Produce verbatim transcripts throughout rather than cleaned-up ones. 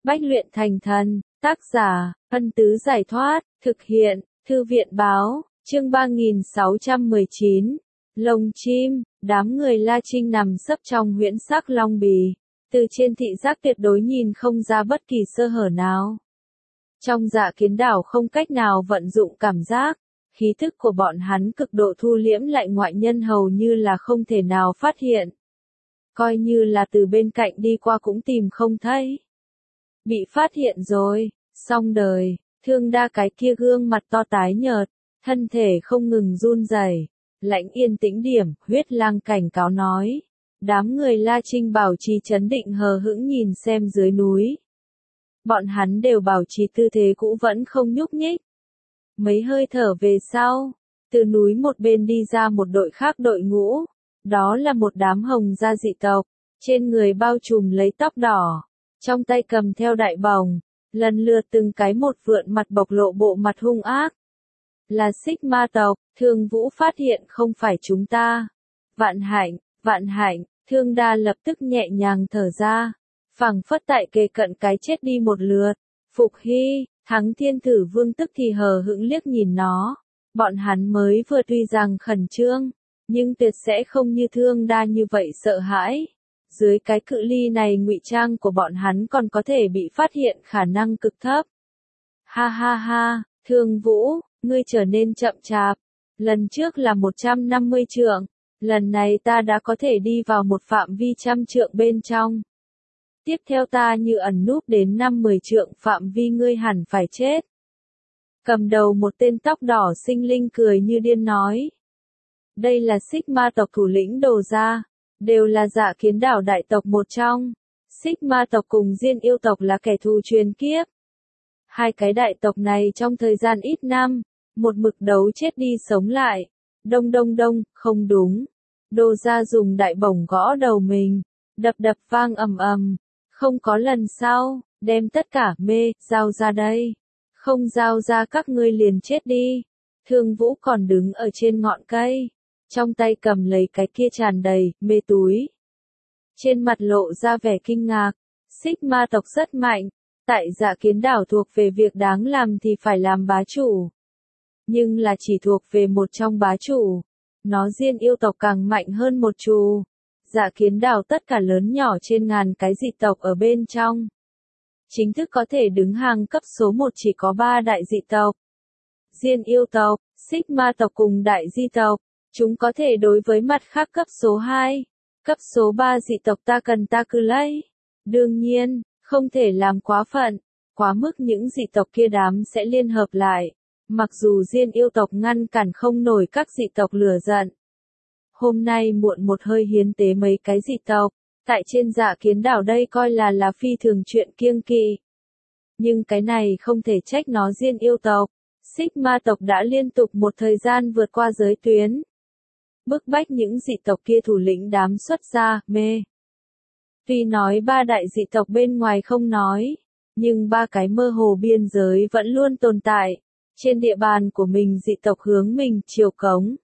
Bách luyện thành thần, tác giả, Ân Tứ Giải Thoát, thực hiện, Thư viện Báo, chương ba nghìn sáu trăm mười chín. Lồng chim, đám người La Trinh nằm sấp trong huyễn sắc long bì, từ trên thị giác tuyệt đối nhìn không ra bất kỳ sơ hở nào. Trong Dạ Kiến Đảo không cách nào vận dụng cảm giác, khí thức của bọn hắn cực độ thu liễm lại ngoại nhân hầu như là không thể nào phát hiện. Coi như là từ bên cạnh đi qua cũng tìm không thấy. Bị phát hiện rồi, xong đời, Thương Đa cái kia gương mặt to tái nhợt, thân thể không ngừng run rẩy. Lãnh yên tĩnh điểm, huyết lang cảnh cáo nói. Đám người La Trinh bảo trì trấn định hờ hững nhìn xem dưới núi. Bọn hắn đều bảo trì tư thế cũ vẫn không nhúc nhích. Mấy hơi thở về sau, từ núi một bên đi ra một đội khác đội ngũ. Đó là một đám hồng gia dị tộc, trên người bao trùm lấy tóc đỏ, trong tay cầm theo đại bồng, lần lượt từng cái một vượn mặt bộc lộ bộ mặt hung ác. Là Xích Ma tộc, Thương Vũ phát hiện không phải chúng ta. Vạn hạnh, vạn hạnh, Thương Đa lập tức nhẹ nhàng thở ra, phảng phất tại kề cận cái chết đi một lượt. Phục Hy, Thắng Thiên Thử Vương tức thì hờ hững liếc nhìn nó, bọn hắn mới vừa tuy rằng khẩn trương, nhưng tuyệt sẽ không như Thương Đa như vậy sợ hãi. Dưới cái cự ly này ngụy trang của bọn hắn còn có thể bị phát hiện khả năng cực thấp. Ha ha ha, Thương Vũ, ngươi trở nên chậm chạp. Lần trước là một trăm năm mươi trượng, lần này ta đã có thể đi vào một phạm vi trăm trượng bên trong. Tiếp theo ta như ẩn núp đến năm mười trượng phạm vi ngươi hẳn phải chết. Cầm đầu một tên tóc đỏ sinh linh cười như điên nói. Đây là Xích Ma tộc thủ lĩnh Đồ Gia, đều là Dạ Kiến Đảo đại tộc một trong. Xích Ma tộc cùng Diên Yêu tộc là kẻ thù truyền kiếp. Hai cái đại tộc này trong thời gian ít năm, một mực đấu chết đi sống lại. Đông đông đông, không đúng. Đồ Gia dùng đại bổng gõ đầu mình, đập đập vang ầm ầm. Không có lần sau, đem tất cả mê, giao ra đây. Không giao ra các ngươi liền chết đi. Thương Vũ còn đứng ở trên ngọn cây, trong tay cầm lấy cái kia tràn đầy, mê túi. Trên mặt lộ ra vẻ kinh ngạc, Xích Ma tộc rất mạnh, tại Dạ Kiến Đảo thuộc về việc đáng làm thì phải làm bá chủ. Nhưng là chỉ thuộc về một trong bá chủ, nó Diên Yêu tộc càng mạnh hơn một chù. Dạ Kiến Đảo tất cả lớn nhỏ trên ngàn cái dị tộc ở bên trong. Chính thức có thể đứng hàng cấp số một chỉ có ba đại dị tộc. Diên Yêu tộc, Xích Ma tộc cùng đại di tộc. Chúng có thể đối với mặt khác cấp số hai, cấp số ba dị tộc ta cần ta cứ lấy. Đương nhiên, không thể làm quá phận, quá mức những dị tộc kia đám sẽ liên hợp lại. Mặc dù Diên Yêu tộc ngăn cản không nổi các dị tộc lửa giận. Hôm nay muộn một hơi hiến tế mấy cái dị tộc, tại trên Dạ Kiến Đảo đây coi là là phi thường chuyện kiêng kỵ. Nhưng cái này không thể trách nó Diên Yêu tộc. Xích Ma tộc đã liên tục một thời gian vượt qua giới tuyến. Bức bách những dị tộc kia thủ lĩnh đám xuất ra, mê. Tuy nói ba đại dị tộc bên ngoài không nói, nhưng ba cái mơ hồ biên giới vẫn luôn tồn tại. Trên địa bàn của mình dị tộc hướng mình chiều cống.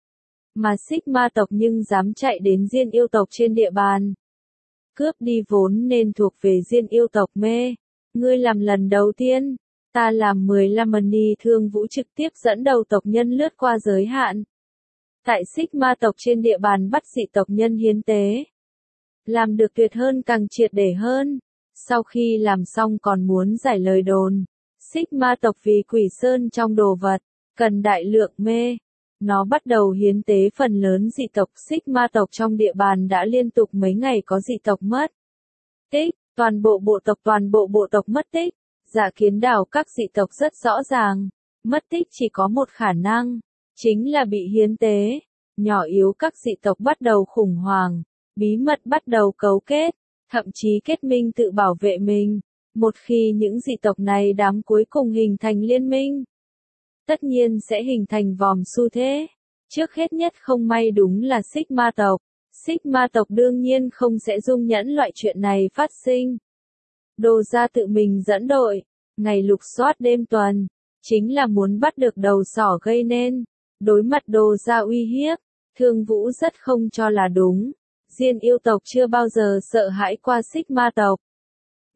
Mà Xích Ma tộc nhưng dám chạy đến Diên Yêu tộc trên địa bàn. Cướp đi vốn nên thuộc về Diên Yêu tộc mê. Ngươi làm lần đầu tiên, ta làm mười lăm mani Thương Vũ trực tiếp dẫn đầu tộc nhân lướt qua giới hạn. Tại Xích Ma tộc trên địa bàn bắt dị tộc nhân hiến tế. Làm được tuyệt hơn càng triệt để hơn. Sau khi làm xong còn muốn giải lời đồn. Xích Ma tộc vì Quỷ Sơn trong đồ vật, cần đại lượng mê. Nó bắt đầu hiến tế phần lớn dị tộc. Xích Ma tộc trong địa bàn đã liên tục mấy ngày có dị tộc mất tích. Toàn bộ bộ tộc toàn bộ bộ tộc mất tích. Dạ Kiến Đảo các dị tộc rất rõ ràng. Mất tích chỉ có một khả năng. Chính là bị hiến tế. Nhỏ yếu các dị tộc bắt đầu khủng hoảng. Bí mật bắt đầu cấu kết. Thậm chí kết minh tự bảo vệ mình. Một khi những dị tộc này đám cuối cùng hình thành liên minh. Tất nhiên sẽ hình thành vòm xu thế. Trước hết nhất không may đúng là Xích Ma tộc. Xích Ma tộc đương nhiên không sẽ dung nhẫn loại chuyện này phát sinh. Đồ Gia tự mình dẫn đội. Ngày lục soát đêm tuần. Chính là muốn bắt được đầu sỏ gây nên. Đối mặt Đồ Gia uy hiếp. Thương Vũ rất không cho là đúng. Diên Yêu tộc chưa bao giờ sợ hãi qua Xích Ma tộc.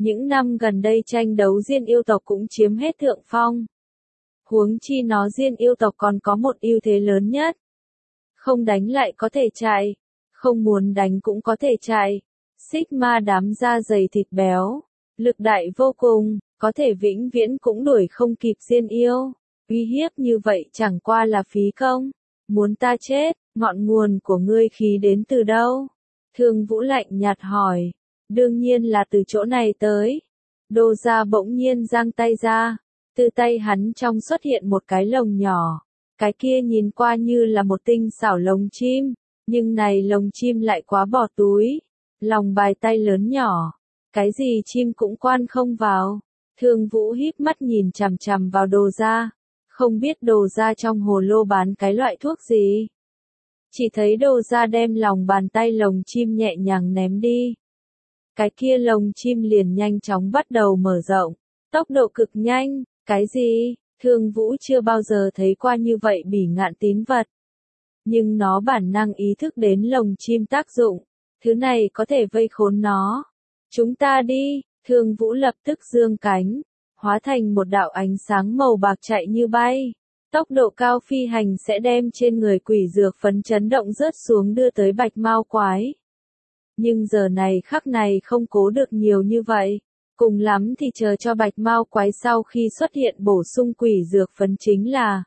Những năm gần đây tranh đấu Diên yêu tộc cũng chiếm hết thượng phong. Huống chi nó Diên yêu tộc còn có một ưu thế lớn nhất. Không đánh lại có thể chạy, không muốn đánh cũng có thể chạy. Sigma đám da dày thịt béo, lực đại vô cùng, có thể vĩnh viễn cũng đuổi không kịp Diên yêu. Uy hiếp như vậy chẳng qua là phí công. Muốn ta chết, ngọn nguồn của ngươi khí đến từ đâu? Thương Vũ lạnh nhạt hỏi. Đương nhiên là từ chỗ này tới. Đô gia bỗng nhiên giang tay ra. Từ tay hắn trong xuất hiện một cái lồng nhỏ. Cái kia nhìn qua như là một tinh xảo lồng chim. Nhưng này lồng chim lại quá bỏ túi. Lòng bài tay lớn nhỏ. Cái gì chim cũng quan không vào. Thương Vũ híp mắt nhìn chằm chằm vào Đồ gia. Không biết Đồ gia trong hồ lô bán cái loại thuốc gì. Chỉ thấy Đồ gia đem lòng bàn tay lồng chim nhẹ nhàng ném đi. Cái kia lồng chim liền nhanh chóng bắt đầu mở rộng. Tốc độ cực nhanh. Cái gì? Thương Vũ chưa bao giờ thấy qua như vậy bỉ ngạn tín vật. Nhưng nó bản năng ý thức đến lồng chim tác dụng. Thứ này có thể vây khốn nó. Chúng ta đi. Thương Vũ lập tức giương cánh. Hóa thành một đạo ánh sáng màu bạc chạy như bay. Tốc độ cao phi hành sẽ đem trên người quỷ dược phấn chấn động rớt xuống đưa tới Bạch Mao Quái. Nhưng giờ này khắc này không cố được nhiều như vậy. Cùng lắm thì chờ cho Bạch Mao Quái sau khi xuất hiện bổ sung quỷ dược phấn chính là.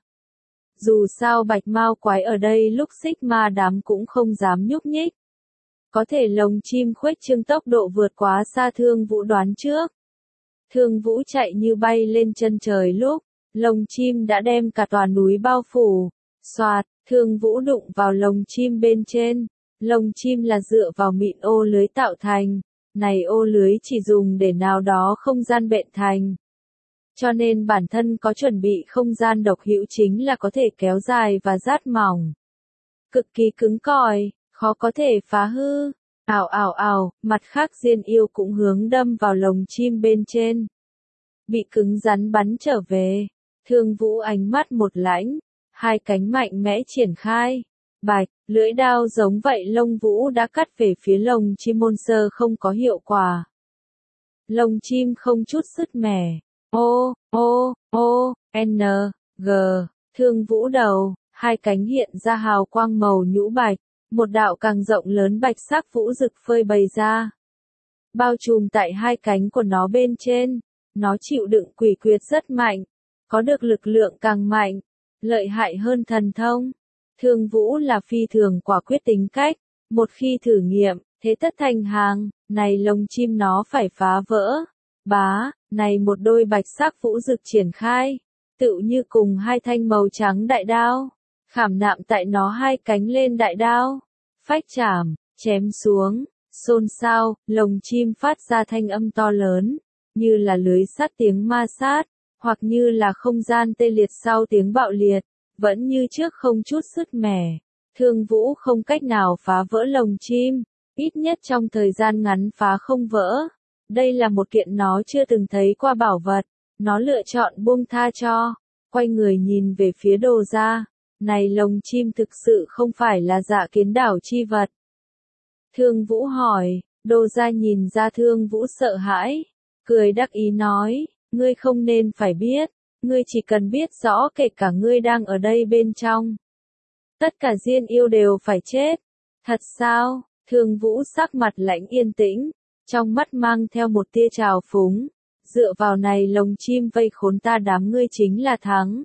Dù sao Bạch Mao Quái ở đây lúc Sigma đám cũng không dám nhúc nhích. Có thể lồng chim khuếch trương tốc độ vượt quá xa Thương Vũ đoán trước. Thương Vũ chạy như bay lên chân trời lúc, lồng chim đã đem cả tòa núi bao phủ. Xoạt, Thương Vũ đụng vào lồng chim bên trên. Lồng chim là dựa vào mịn ô lưới tạo thành. Này ô lưới chỉ dùng để nào đó không gian bện thành. Cho nên bản thân có chuẩn bị không gian độc hữu chính là có thể kéo dài và rát mỏng. Cực kỳ cứng cỏi, khó có thể phá hư. Ào ào ào, mặt khác Diên yêu cũng hướng đâm vào lồng chim bên trên. Bị cứng rắn bắn trở về. Thương Vũ ánh mắt một lãnh, hai cánh mạnh mẽ triển khai. Bạch, lưỡi đao giống vậy lông vũ đã cắt về phía lồng chim môn sơ không có hiệu quả. Lồng chim không chút sứt mẻ. O, O, O, N, G, Thương Vũ đầu, hai cánh hiện ra hào quang màu nhũ bạch, một đạo càng rộng lớn bạch sắc vũ rực phơi bày ra. Bao trùm tại hai cánh của nó bên trên, nó chịu đựng quỷ quyệt rất mạnh, có được lực lượng càng mạnh, lợi hại hơn thần thông. Thương Vũ là phi thường quả quyết tính cách, một khi thử nghiệm, thế tất thành hàng, này lồng chim nó phải phá vỡ. Bá, này một đôi bạch sắc vũ rực triển khai, tựu như cùng hai thanh màu trắng đại đao, khảm nạm tại nó hai cánh lên đại đao, phách chảm, chém xuống, xôn xao, lồng chim phát ra thanh âm to lớn, như là lưới sắt tiếng ma sát, hoặc như là không gian tê liệt sau tiếng bạo liệt. Vẫn như trước không chút sứt mẻ. Thương Vũ không cách nào phá vỡ lồng chim, ít nhất trong thời gian ngắn phá không vỡ. Đây là một kiện nó chưa từng thấy qua bảo vật, nó lựa chọn buông tha cho, quay người nhìn về phía Đồ gia. Này lồng chim thực sự không phải là Dạ Kiến đảo chi vật. Thương Vũ hỏi, Đồ gia nhìn ra Thương Vũ sợ hãi, cười đắc ý nói, ngươi không nên phải biết. Ngươi chỉ cần biết rõ kể cả ngươi đang ở đây bên trong. Tất cả Diên yêu đều phải chết. Thật sao? Thương Vũ sắc mặt lãnh yên tĩnh, trong mắt mang theo một tia trào phúng. Dựa vào này lồng chim vây khốn ta đám ngươi chính là thắng.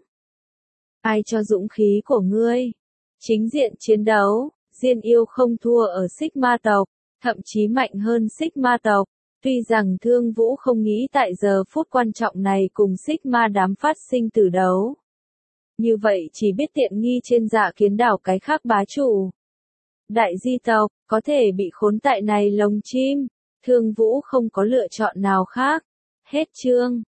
Ai cho dũng khí của ngươi? Chính diện chiến đấu, Diên yêu không thua ở Sigma tộc, thậm chí mạnh hơn Sigma tộc. Tuy rằng Thương Vũ không nghĩ tại giờ phút quan trọng này cùng Sigma đám phát sinh tử đấu. Như vậy chỉ biết tiện nghi trên Dạ Kiến đảo cái khác bá chủ. Đại di tộc, có thể bị khốn tại này lồng chim. Thương Vũ không có lựa chọn nào khác. Hết chương.